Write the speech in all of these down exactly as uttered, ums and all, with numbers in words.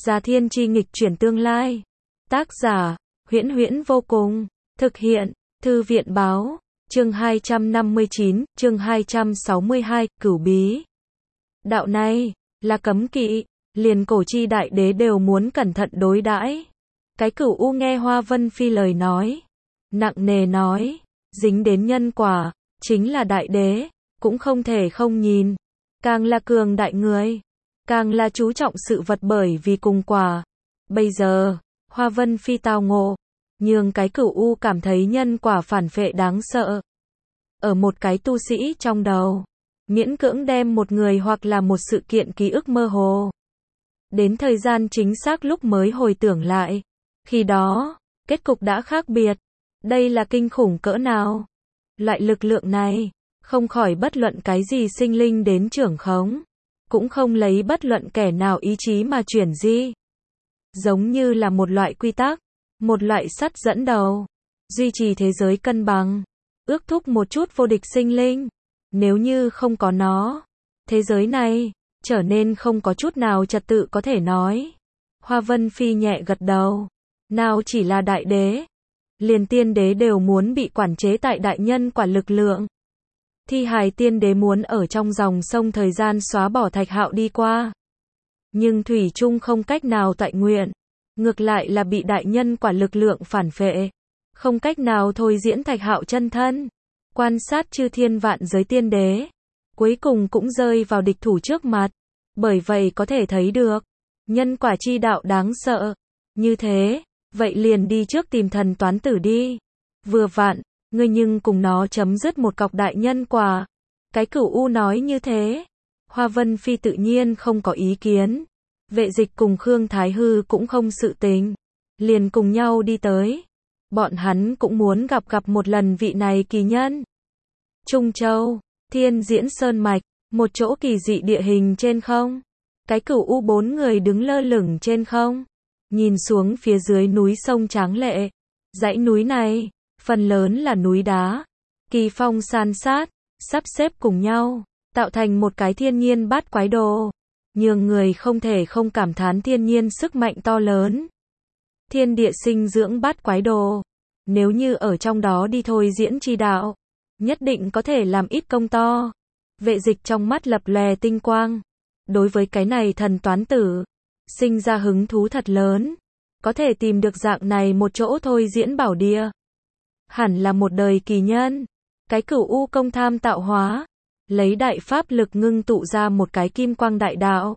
Gia Thiên Chi nghịch chuyển tương lai. Tác giả, Huyễn Huyễn vô cùng. Thực hiện, Thư viện Báo. Chương hai trăm năm mươi chín, chương hai trăm sáu mươi hai, Cửu Bí. Đạo này, là cấm kỵ, liền cổ chi đại đế đều muốn cẩn thận đối đãi. Cái Cửu U nghe Hoa Vân Phi lời nói, nặng nề nói, dính đến nhân quả, chính là đại đế, cũng không thể không nhìn. Càng là cường đại người, càng là chú trọng sự vật bởi vì cùng quả. Bây giờ, Hoa Vân Phi tao ngộ, nhường cái Cửu U cảm thấy nhân quả phản phệ đáng sợ. Ở một cái tu sĩ trong đầu, miễn cưỡng đem một người hoặc là một sự kiện ký ức mơ hồ. Đến thời gian chính xác lúc mới hồi tưởng lại. Khi đó, kết cục đã khác biệt. Đây là kinh khủng cỡ nào? Loại lực lượng này, không khỏi bất luận cái gì sinh linh đến trưởng khống. Cũng không lấy bất luận kẻ nào ý chí mà chuyển di. Giống như là một loại quy tắc, một loại sắt dẫn đầu, duy trì thế giới cân bằng, ước thúc một chút vô địch sinh linh. Nếu như không có nó, thế giới này, trở nên không có chút nào trật tự có thể nói. Hoa Vân Phi nhẹ gật đầu. Nào chỉ là đại đế, liền tiên đế đều muốn bị quản chế tại đại nhân quả lực lượng. Thi hài tiên đế muốn ở trong dòng sông thời gian xóa bỏ Thạch Hạo đi qua. Nhưng thủy chung không cách nào toại nguyện. Ngược lại là bị đại nhân quả lực lượng phản phệ. Không cách nào thôi diễn Thạch Hạo chân thân. Quan sát chư thiên vạn giới tiên đế. Cuối cùng cũng rơi vào địch thủ trước mặt. Bởi vậy có thể thấy được. Nhân quả chi đạo đáng sợ. Như thế, vậy liền đi trước tìm thần toán tử đi. Vừa vặn, ngươi nhưng cùng nó chấm dứt một cọc đại nhân quả. Cái Cửu U nói như thế. Hoa Vân Phi tự nhiên không có ý kiến. Vệ Dịch cùng Khương Thái Hư cũng không sự tình. Liền cùng nhau đi tới. Bọn hắn cũng muốn gặp gặp một lần vị này kỳ nhân. Trung Châu, Thiên Diễn Sơn Mạch, một chỗ kỳ dị địa hình trên không. Cái Cửu U bốn người đứng lơ lửng trên không. Nhìn xuống phía dưới núi sông tráng lệ. Dãy núi này, phần lớn là núi đá. Kỳ phong san sát, sắp xếp cùng nhau, tạo thành một cái thiên nhiên bát quái đồ. Nhường người không thể không cảm thán thiên nhiên sức mạnh to lớn. Thiên địa sinh dưỡng bát quái đồ. Nếu như ở trong đó đi thôi diễn chi đạo, nhất định có thể làm ít công to. Vệ Dịch trong mắt lập lòe tinh quang. Đối với cái này thần toán tử, sinh ra hứng thú thật lớn. Có thể tìm được dạng này một chỗ thôi diễn bảo địa. Hẳn là một đời kỳ nhân. Cái Cửu U công tham tạo hóa. Lấy đại pháp lực ngưng tụ ra một cái kim quang đại đạo.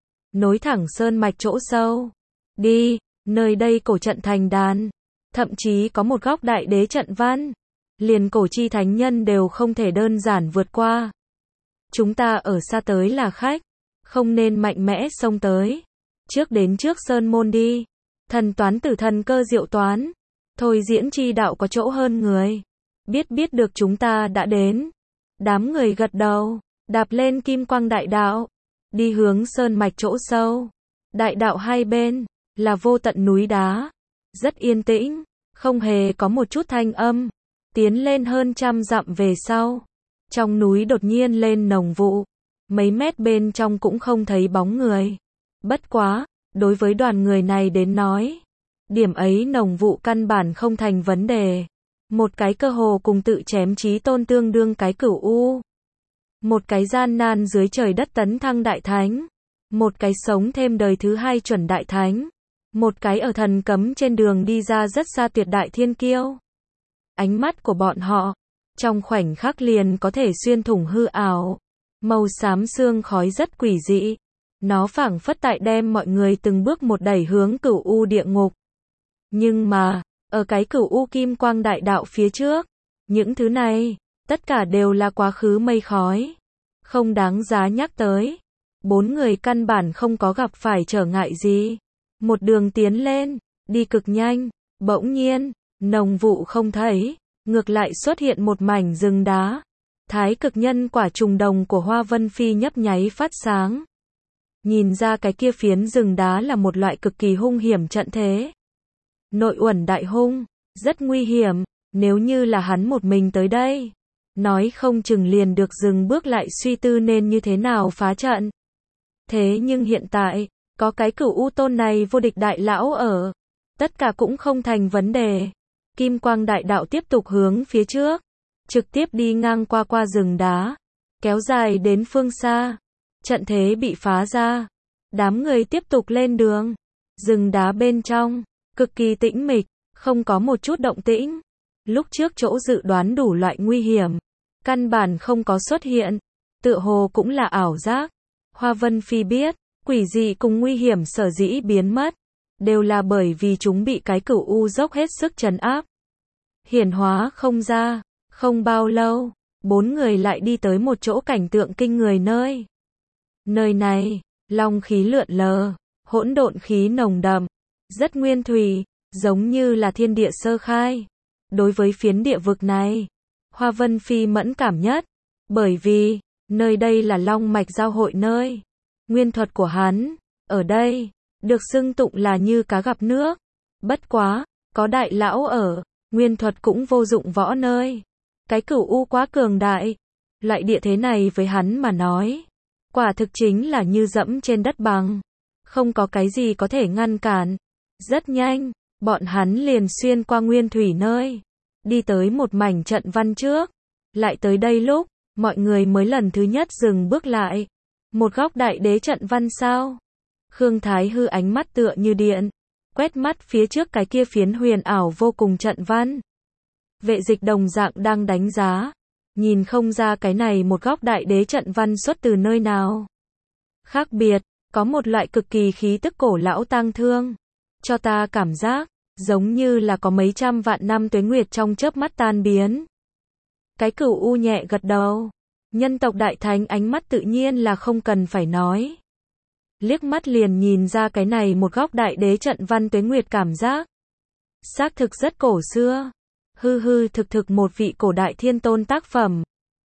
Nối thẳng sơn mạch chỗ sâu. Đi, nơi đây cổ trận thành đàn. Thậm chí có một góc đại đế trận văn. Liền cổ chi thánh nhân đều không thể đơn giản vượt qua. Chúng ta ở xa tới là khách. Không nên mạnh mẽ xông tới. Trước đến trước sơn môn đi. Thần toán tử thần cơ diệu toán. Thôi diễn chi đạo có chỗ hơn người. Biết biết được chúng ta đã đến. Đám người gật đầu. Đạp lên kim quang đại đạo. Đi hướng sơn mạch chỗ sâu. Đại đạo hai bên, là vô tận núi đá. Rất yên tĩnh. Không hề có một chút thanh âm. Tiến lên hơn trăm dặm về sau. Trong núi đột nhiên lên nồng vụ. Mấy mét bên trong cũng không thấy bóng người. Bất quá, đối với đoàn người này đến nói, điểm ấy nồng vụ căn bản không thành vấn đề. Một cái cơ hồ cùng tự chém chí tôn tương đương cái Cửu U. Một cái gian nan dưới trời đất tấn thăng đại thánh. Một cái sống thêm đời thứ hai chuẩn đại thánh. Một cái ở thần cấm trên đường đi ra rất xa tuyệt đại thiên kiêu. Ánh mắt của bọn họ, trong khoảnh khắc liền có thể xuyên thủng hư ảo. Màu xám sương khói rất quỷ dị. Nó phảng phất tại đem mọi người từng bước một đẩy hướng Cửu U địa ngục. Nhưng mà, ở cái Cửu U kim quang đại đạo phía trước, những thứ này, tất cả đều là quá khứ mây khói. Không đáng giá nhắc tới. Bốn người căn bản không có gặp phải trở ngại gì. Một đường tiến lên, đi cực nhanh, bỗng nhiên, nồng vụ không thấy, ngược lại xuất hiện một mảnh rừng đá. Thái cực nhân quả trùng đồng của Hoa Vân Phi nhấp nháy phát sáng. Nhìn ra cái kia phiến rừng đá là một loại cực kỳ hung hiểm trận thế. Nội uẩn đại hung, rất nguy hiểm, nếu như là hắn một mình tới đây. Nói không chừng liền được dừng bước lại suy tư nên như thế nào phá trận. Thế nhưng hiện tại, Có cái Cửu U tôn này vô địch đại lão ở, tất cả cũng không thành vấn đề. Kim quang đại đạo tiếp tục hướng phía trước, trực tiếp đi ngang qua qua rừng đá, kéo dài đến phương xa. Trận thế bị phá ra, đám người tiếp tục lên đường. Rừng đá bên trong, cực kỳ tĩnh mịch, không có một chút động tĩnh. Lúc trước chỗ dự đoán đủ loại nguy hiểm, căn bản không có xuất hiện, tựa hồ cũng là ảo giác. Hoa Vân Phi biết, quỷ dị cùng nguy hiểm sở dĩ biến mất, đều là bởi vì chúng bị cái Cửu U dốc hết sức trấn áp. Hiển hóa không ra, không bao lâu, bốn người lại đi tới một chỗ cảnh tượng kinh người nơi. Nơi này, long khí lượn lờ, hỗn độn khí nồng đậm, rất nguyên thủy, giống như là thiên địa sơ khai. Đối với phiến địa vực này, Hoa Vân Phi mẫn cảm nhất, bởi vì, nơi đây là long mạch giao hội nơi. Nguyên thuật của hắn, ở đây, được xưng tụng là như cá gặp nước. Bất quá, có đại lão ở, nguyên thuật cũng vô dụng võ nơi. Cái Cửu U quá cường đại, loại địa thế này với hắn mà nói, quả thực chính là như dẫm trên đất bằng, không có cái gì có thể ngăn cản. Rất nhanh, bọn hắn liền xuyên qua nguyên thủy nơi, đi tới một mảnh trận văn trước. Lại tới đây lúc, mọi người mới lần thứ nhất dừng bước lại. Một góc đại đế trận văn sao? Khương Thái Hư ánh mắt tựa như điện, quét mắt phía trước cái kia phiến huyền ảo vô cùng trận văn. Vệ Dịch đồng dạng đang đánh giá, nhìn không ra cái này một góc đại đế trận văn xuất từ nơi nào. Khác biệt, có một loại cực kỳ khí tức cổ lão tang thương, cho ta cảm giác giống như là có mấy trăm vạn năm tuế nguyệt trong chớp mắt tan biến. Cái Cửu U nhẹ gật đầu, nhân tộc đại thánh ánh mắt tự nhiên là không cần phải nói. Liếc mắt liền nhìn ra cái này một góc đại đế trận văn tuế nguyệt cảm giác. Xác thực rất cổ xưa, hư hư thực thực một vị cổ đại thiên tôn tác phẩm.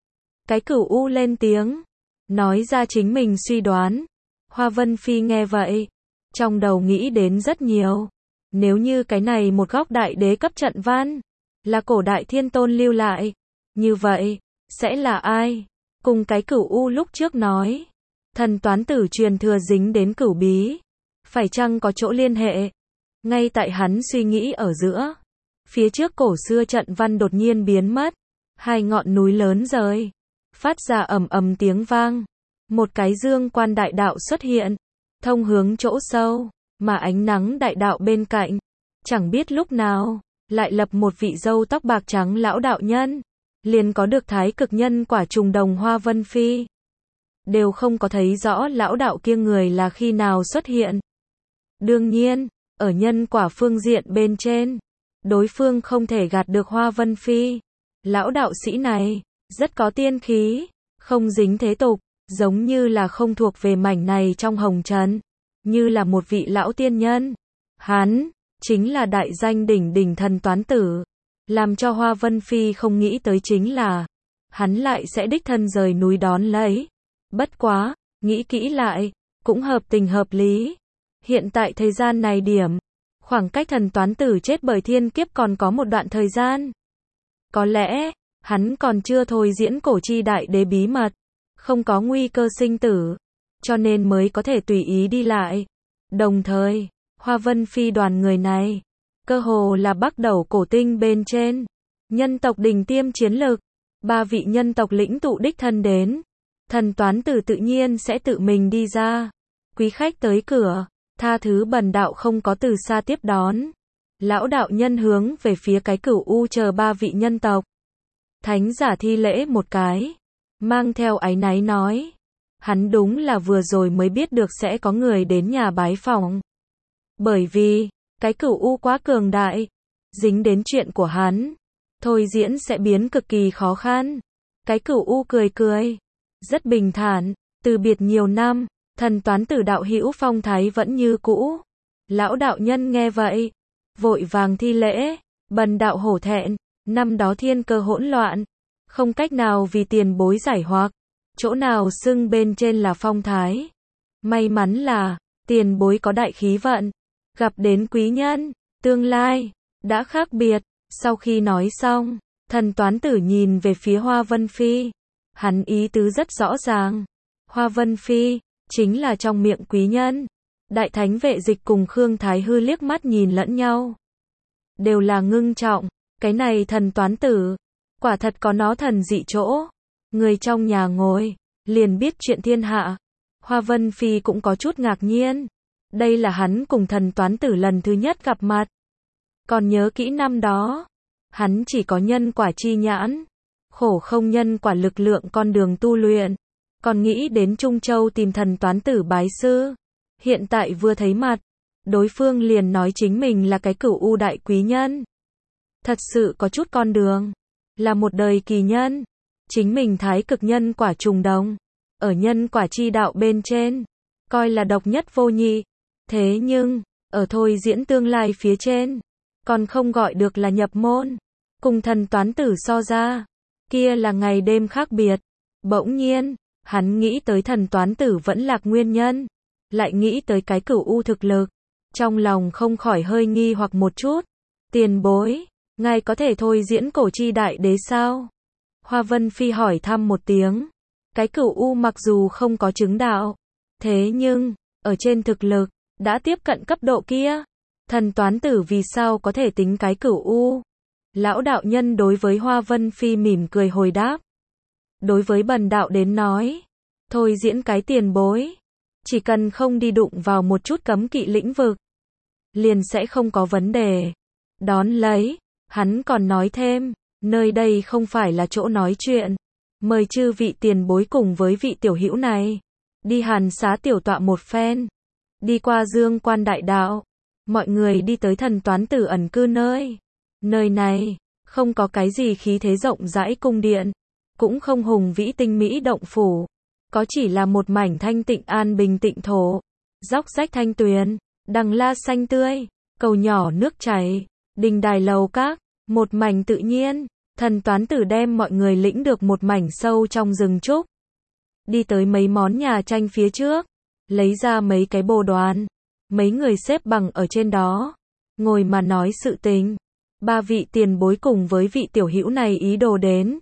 Cái Cửu U lên tiếng, nói ra chính mình suy đoán. Hoa Vân Phi nghe vậy, trong đầu nghĩ đến rất nhiều. Nếu như cái này một góc đại đế cấp trận văn, là cổ đại thiên tôn lưu lại, như vậy, sẽ là ai? Cùng cái Cửu U lúc trước nói, thần toán tử truyền thừa dính đến cửu bí, phải chăng có chỗ liên hệ? Ngay tại hắn suy nghĩ ở giữa, phía trước cổ xưa trận văn đột nhiên biến mất, hai ngọn núi lớn rời, phát ra ầm ầm tiếng vang, một cái dương quan đại đạo xuất hiện, thông hướng chỗ sâu, mà ánh nắng đại đạo bên cạnh, chẳng biết lúc nào, lại lập một vị râu tóc bạc trắng lão đạo nhân, liền có được thái cực nhân quả trùng đồng. Hoa Vân Phi đều không có thấy rõ lão đạo kia người là khi nào xuất hiện. Đương nhiên, ở nhân quả phương diện bên trên, đối phương không thể gạt được Hoa Vân Phi. Lão đạo sĩ này, rất có tiên khí, không dính thế tục, giống như là không thuộc về mảnh này trong hồng trần, như là một vị lão tiên nhân. Hắn, chính là đại danh đỉnh đỉnh thần toán tử. Làm cho Hoa Vân Phi không nghĩ tới chính là, hắn lại sẽ đích thân rời núi đón lấy. Bất quá, nghĩ kỹ lại, cũng hợp tình hợp lý. Hiện tại thời gian này điểm, khoảng cách thần toán tử chết bởi thiên kiếp còn có một đoạn thời gian. Có lẽ, hắn còn chưa thôi diễn cổ chi đại đế bí mật, không có nguy cơ sinh tử, cho nên mới có thể tùy ý đi lại. Đồng thời, Hoa Vân Phi đoàn người này, cơ hồ là bắt đầu cổ tinh bên trên, nhân tộc đỉnh tiêm chiến lực, ba vị nhân tộc lĩnh tụ đích thân đến, thần toán tử tự nhiên sẽ tự mình đi ra. Quý khách tới cửa, tha thứ bần đạo không có từ xa tiếp đón. Lão đạo nhân hướng về phía cái Cửu U chờ ba vị nhân tộc thánh giả thi lễ một cái, mang theo áy náy nói, hắn đúng là vừa rồi mới biết được sẽ có người đến nhà bái phỏng. Bởi vì, cái Cửu U quá cường đại, dính đến chuyện của hắn, thôi diễn sẽ biến cực kỳ khó khăn. Cái Cửu U cười cười, rất bình thản, từ biệt nhiều năm, thần toán tử đạo hữu phong thái vẫn như cũ. Lão đạo nhân nghe vậy, vội vàng thi lễ, bần đạo hổ thẹn, năm đó thiên cơ hỗn loạn, không cách nào vì tiền bối giải hoặc, chỗ nào xưng bên trên là phong thái. May mắn là, tiền bối có đại khí vận, gặp đến quý nhân, tương lai, đã khác biệt. Sau khi nói xong, thần toán tử nhìn về phía Hoa Vân Phi, hắn ý tứ rất rõ ràng. Hoa Vân Phi, chính là trong miệng quý nhân, Đại thánh vệ dịch cùng Khương Thái Hư liếc mắt nhìn lẫn nhau. Đều là ngưng trọng, cái này thần toán tử, quả thật có nó thần dị chỗ. Người trong nhà ngồi, liền biết chuyện thiên hạ. Hoa Vân Phi cũng có chút ngạc nhiên. Đây là hắn cùng thần toán tử lần thứ nhất gặp mặt. Còn nhớ kỹ năm đó, hắn chỉ có nhân quả chi nhãn, khổ không nhân quả lực lượng con đường tu luyện. Còn nghĩ đến Trung Châu tìm thần toán tử bái sư. Hiện tại vừa thấy mặt, đối phương liền nói chính mình là cái cửu u đại quý nhân. Thật sự có chút con đường, là một đời kỳ nhân. Chính mình thái cực nhân quả trùng đồng, ở nhân quả chi đạo bên trên, coi là độc nhất vô nhị. Thế nhưng, ở thôi diễn tương lai phía trên, còn không gọi được là nhập môn. Cùng thần toán tử so ra, kia là ngày đêm khác biệt. Bỗng nhiên, hắn nghĩ tới thần toán tử vẫn lạc nguyên nhân, lại nghĩ tới cái cửu u thực lực. Trong lòng không khỏi hơi nghi hoặc một chút. Tiền bối, ngài có thể thôi diễn cổ chi đại đế sao? Hoa Vân Phi hỏi thăm một tiếng. Cái cửu u mặc dù không có chứng đạo, thế nhưng, ở trên thực lực, đã tiếp cận cấp độ kia. Thần toán tử vì sao có thể tính cái cửu u? Lão đạo nhân đối với Hoa Vân Phi mỉm cười hồi đáp. Đối với bần đạo đến nói, thôi diễn cái tiền bối, chỉ cần không đi đụng vào một chút cấm kỵ lĩnh vực, liền sẽ không có vấn đề. Đón lấy, hắn còn nói thêm, nơi đây không phải là chỗ nói chuyện. Mời chư vị tiền bối cùng với vị tiểu hữu này, đi hàn xá tiểu tọa một phen. Đi qua Dương Quan đại đạo, mọi người đi tới thần toán tử ẩn cư nơi. Nơi này, không có cái gì khí thế rộng rãi cung điện, cũng không hùng vĩ tinh mỹ động phủ, có chỉ là một mảnh thanh tịnh an bình tịnh thổ, dốc rách thanh tuyền, đằng la xanh tươi, cầu nhỏ nước chảy, đình đài lầu các, một mảnh tự nhiên. Thần toán tử đem mọi người lĩnh được một mảnh sâu trong rừng trúc. Đi tới mấy món nhà tranh phía trước, lấy ra mấy cái bồ đoàn, mấy người xếp bằng ở trên đó, ngồi mà nói sự tình. Ba vị tiền bối cùng với vị tiểu hữu này ý đồ đến.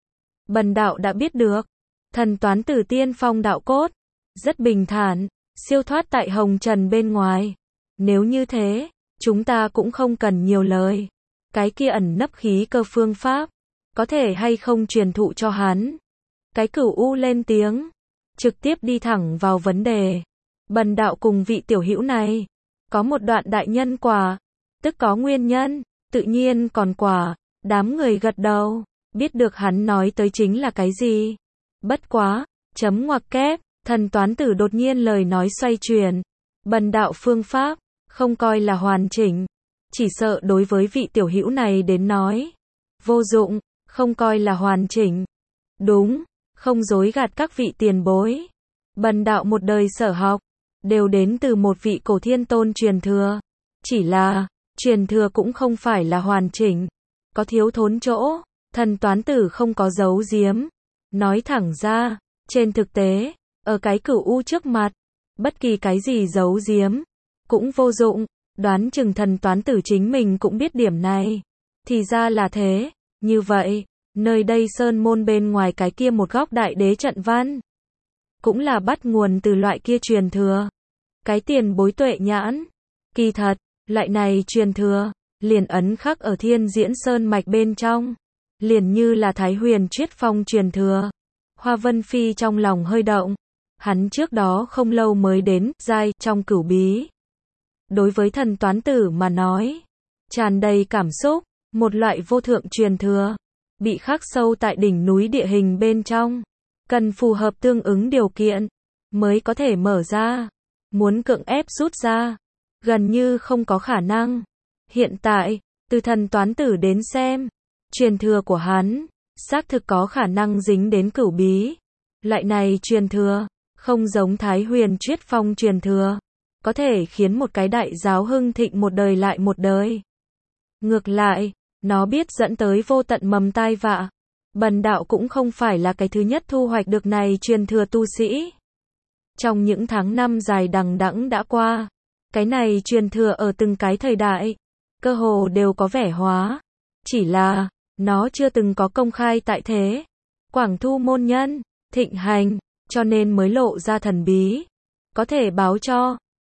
Bần đạo đã biết được, thần toán tử tiên phong đạo cốt, rất bình thản, siêu thoát tại hồng trần bên ngoài. Nếu như thế, chúng ta cũng không cần nhiều lời. Cái kia ẩn nấp khí cơ phương pháp, có thể hay không truyền thụ cho hắn? Cái cửu u lên tiếng, trực tiếp đi thẳng vào vấn đề. Bần đạo cùng vị tiểu hữu này, có một đoạn đại nhân quả, tức có nguyên nhân, tự nhiên còn quả. Đám người gật đầu, biết được hắn nói tới chính là cái gì. Bất quá, chấm ngoặc kép, thần toán tử đột nhiên lời nói xoay chuyển. Bần đạo phương pháp, không coi là hoàn chỉnh, chỉ sợ đối với vị tiểu hữu này đến nói, vô dụng, không coi là hoàn chỉnh. Đúng, không dối gạt các vị tiền bối. Bần đạo một đời sở học, đều đến từ một vị cổ thiên tôn truyền thừa. Chỉ là, truyền thừa cũng không phải là hoàn chỉnh, có thiếu thốn chỗ. Thần toán tử không có giấu giếm, nói thẳng ra, trên thực tế, ở cái cửu u trước mặt, bất kỳ cái gì giấu giếm, cũng vô dụng. Đoán chừng thần toán tử chính mình cũng biết điểm này. Thì ra là thế, như vậy, nơi đây sơn môn bên ngoài cái kia một góc đại đế trận văn, cũng là bắt nguồn từ loại kia truyền thừa. Cái tiền bối tuệ nhãn, kỳ thật, loại này truyền thừa, liền ấn khắc ở thiên diễn sơn mạch bên trong, liền như là Thái Huyền Triết Phong truyền thừa. Hoa Vân Phi trong lòng hơi động, hắn trước đó không lâu mới đến, giai, trong cửu bí. Đối với thần toán tử mà nói, tràn đầy cảm xúc, một loại vô thượng truyền thừa, bị khắc sâu tại đỉnh núi địa hình bên trong, cần phù hợp tương ứng điều kiện, mới có thể mở ra, muốn cưỡng ép rút ra, gần như không có khả năng. Hiện tại, từ thần toán tử đến xem, truyền thừa của hắn, xác thực có khả năng dính đến cửu bí. Loại này truyền thừa, không giống Thái Huyền Triết Phong truyền thừa, có thể khiến một cái đại giáo hưng thịnh một đời lại một đời. Ngược lại, nó biết dẫn tới vô tận mầm tai vạ. Bần đạo cũng không phải là cái thứ nhất thu hoạch được này truyền thừa tu sĩ. Trong những tháng năm dài đằng đẵng đã qua, cái này truyền thừa ở từng cái thời đại, cơ hồ đều có vẻ hóa. Chỉ là, nó chưa từng có công khai tại thế. Quảng Thu môn nhân, thịnh hành, cho nên mới lộ ra thần bí. Có thể báo cho,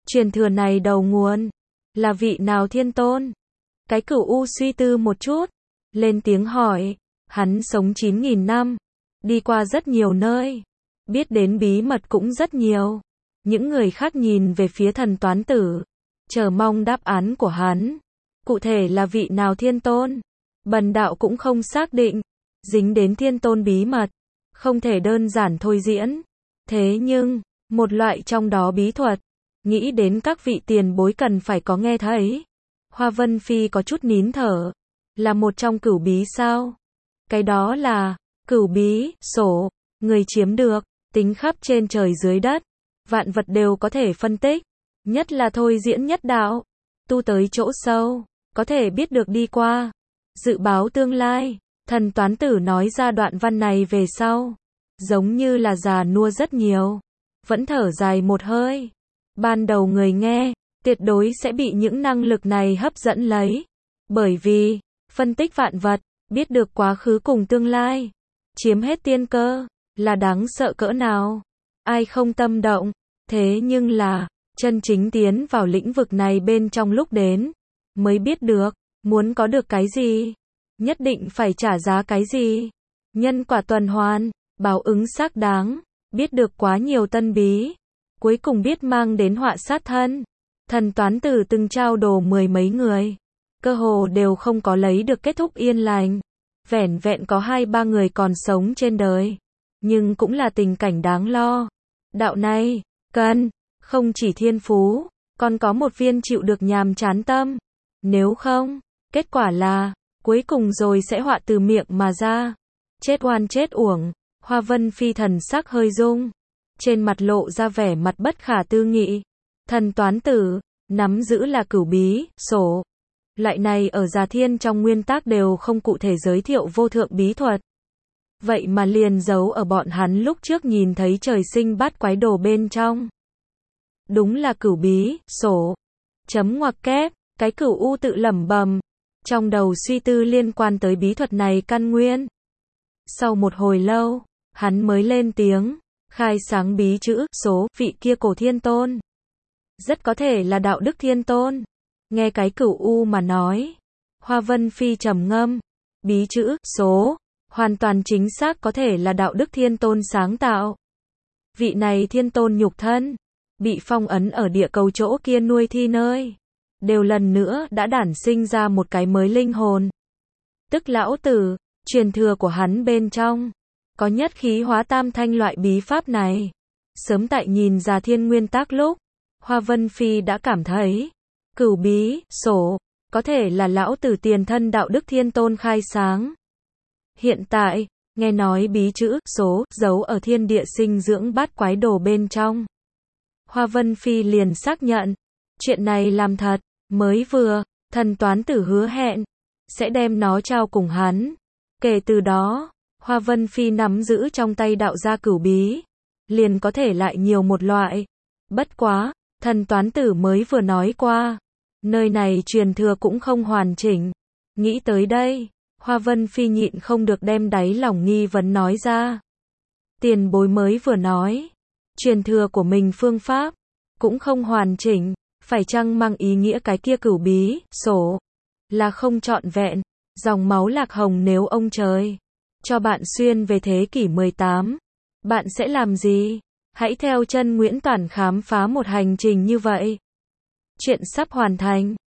Truyền thừa này đầu nguồn là vị nào thiên tôn? Cái Cửu U suy tư một chút, lên tiếng hỏi. Hắn sống chín nghìn năm, đi qua rất nhiều nơi, biết đến bí mật cũng rất nhiều. Những người khác nhìn về phía Thần Toán Tử, chờ mong đáp án của hắn. Cụ thể là vị nào thiên tôn? Bần đạo cũng không xác định, dính đến thiên tôn bí mật, không thể đơn giản thôi diễn. Thế nhưng, một loại trong đó bí thuật, nghĩ đến các vị tiền bối cần phải có nghe thấy. Hoa Vân Phi có chút nín thở, là một trong cửu bí sao? Cái đó là, cửu bí, sổ, người chiếm được, tính khắp trên trời dưới đất, vạn vật đều có thể phân tích, nhất là thôi diễn nhất đạo, tu tới chỗ sâu, có thể biết được đi qua, dự báo tương lai. Thần Toán Tử nói ra đoạn văn này về sau, giống như là già nua rất nhiều, vẫn thở dài một hơi. Ban đầu người nghe, tuyệt đối sẽ bị những năng lực này hấp dẫn lấy, bởi vì, phân tích vạn vật, biết được quá khứ cùng tương lai, chiếm hết tiên cơ, là đáng sợ cỡ nào, ai không tâm động. Thế nhưng là, chân chính tiến vào lĩnh vực này bên trong lúc đến, mới biết được, muốn có được cái gì, nhất định phải trả giá cái gì. Nhân quả tuần hoàn, báo ứng xác đáng, biết được quá nhiều tân bí, cuối cùng biết mang đến họa sát thân. Thần Toán Tử từng trao đồ mười mấy người, cơ hồ đều không có lấy được kết thúc yên lành, vẻn vẹn có hai ba người còn sống trên đời, nhưng cũng là tình cảnh đáng lo. Đạo này, cần, không chỉ thiên phú, còn có một viên chịu được nhàm chán tâm, nếu không, kết quả là, cuối cùng rồi sẽ họa từ miệng mà ra, chết oan chết uổng. Hoa Vân Phi thần sắc hơi rung, trên mặt lộ ra vẻ mặt bất khả tư nghị. Thần Toán Tử, nắm giữ là cửu bí, sổ. Loại này ở Già Thiên trong nguyên tắc đều không cụ thể giới thiệu vô thượng bí thuật. Vậy mà liền giấu ở bọn hắn lúc trước nhìn thấy trời sinh bát quái đồ bên trong. Đúng là cửu bí, sổ. Chấm ngoặc kép, cái Cửu U tự lẩm bẩm, trong đầu suy tư liên quan tới bí thuật này căn nguyên. Sau một hồi lâu, hắn mới lên tiếng, khai sáng bí chữ, số, vị kia cổ thiên tôn. Rất có thể là đạo đức thiên tôn. Nghe cái Cửu U mà nói, Hoa Vân Phi trầm ngâm, bí chữ, số, hoàn toàn chính xác có thể là đạo đức thiên tôn sáng tạo. Vị này thiên tôn nhục thân, bị phong ấn ở địa cầu chỗ kia nuôi thi nơi, đều lần nữa đã đản sinh ra một cái mới linh hồn. Tức lão tử, truyền thừa của hắn bên trong, có nhất khí hóa tam thanh loại bí pháp này. Sớm tại nhìn Già Thiên nguyên tác lúc, Hoa Vân Phi đã cảm thấy, cửu bí, sổ, có thể là lão tử tiền thân đạo đức thiên tôn khai sáng. Hiện tại, nghe nói bí chữ, số, giấu ở thiên địa sinh dưỡng bát quái đồ bên trong. Hoa Vân Phi liền xác nhận, chuyện này làm thật, mới vừa, Thần Toán Tử hứa hẹn, sẽ đem nó trao cùng hắn. Kể từ đó, Hoa Vân Phi nắm giữ trong tay đạo gia cửu bí, liền có thể lại nhiều một loại. Bất quá, Thần Toán Tử mới vừa nói qua, nơi này truyền thừa cũng không hoàn chỉnh. Nghĩ tới đây, Hoa Vân Phi nhịn không được đem đáy lòng nghi vấn nói ra. Tiền bối mới vừa nói, truyền thừa của mình phương pháp, cũng không hoàn chỉnh, phải chăng mang ý nghĩa cái kia cửu bí, sổ, là không trọn vẹn, dòng máu lạc hồng nếu ông trời cho bạn xuyên về thế kỷ mười tám, bạn sẽ làm gì? Hãy theo chân Nguyễn Toản khám phá một hành trình như vậy. Chuyện sắp hoàn thành.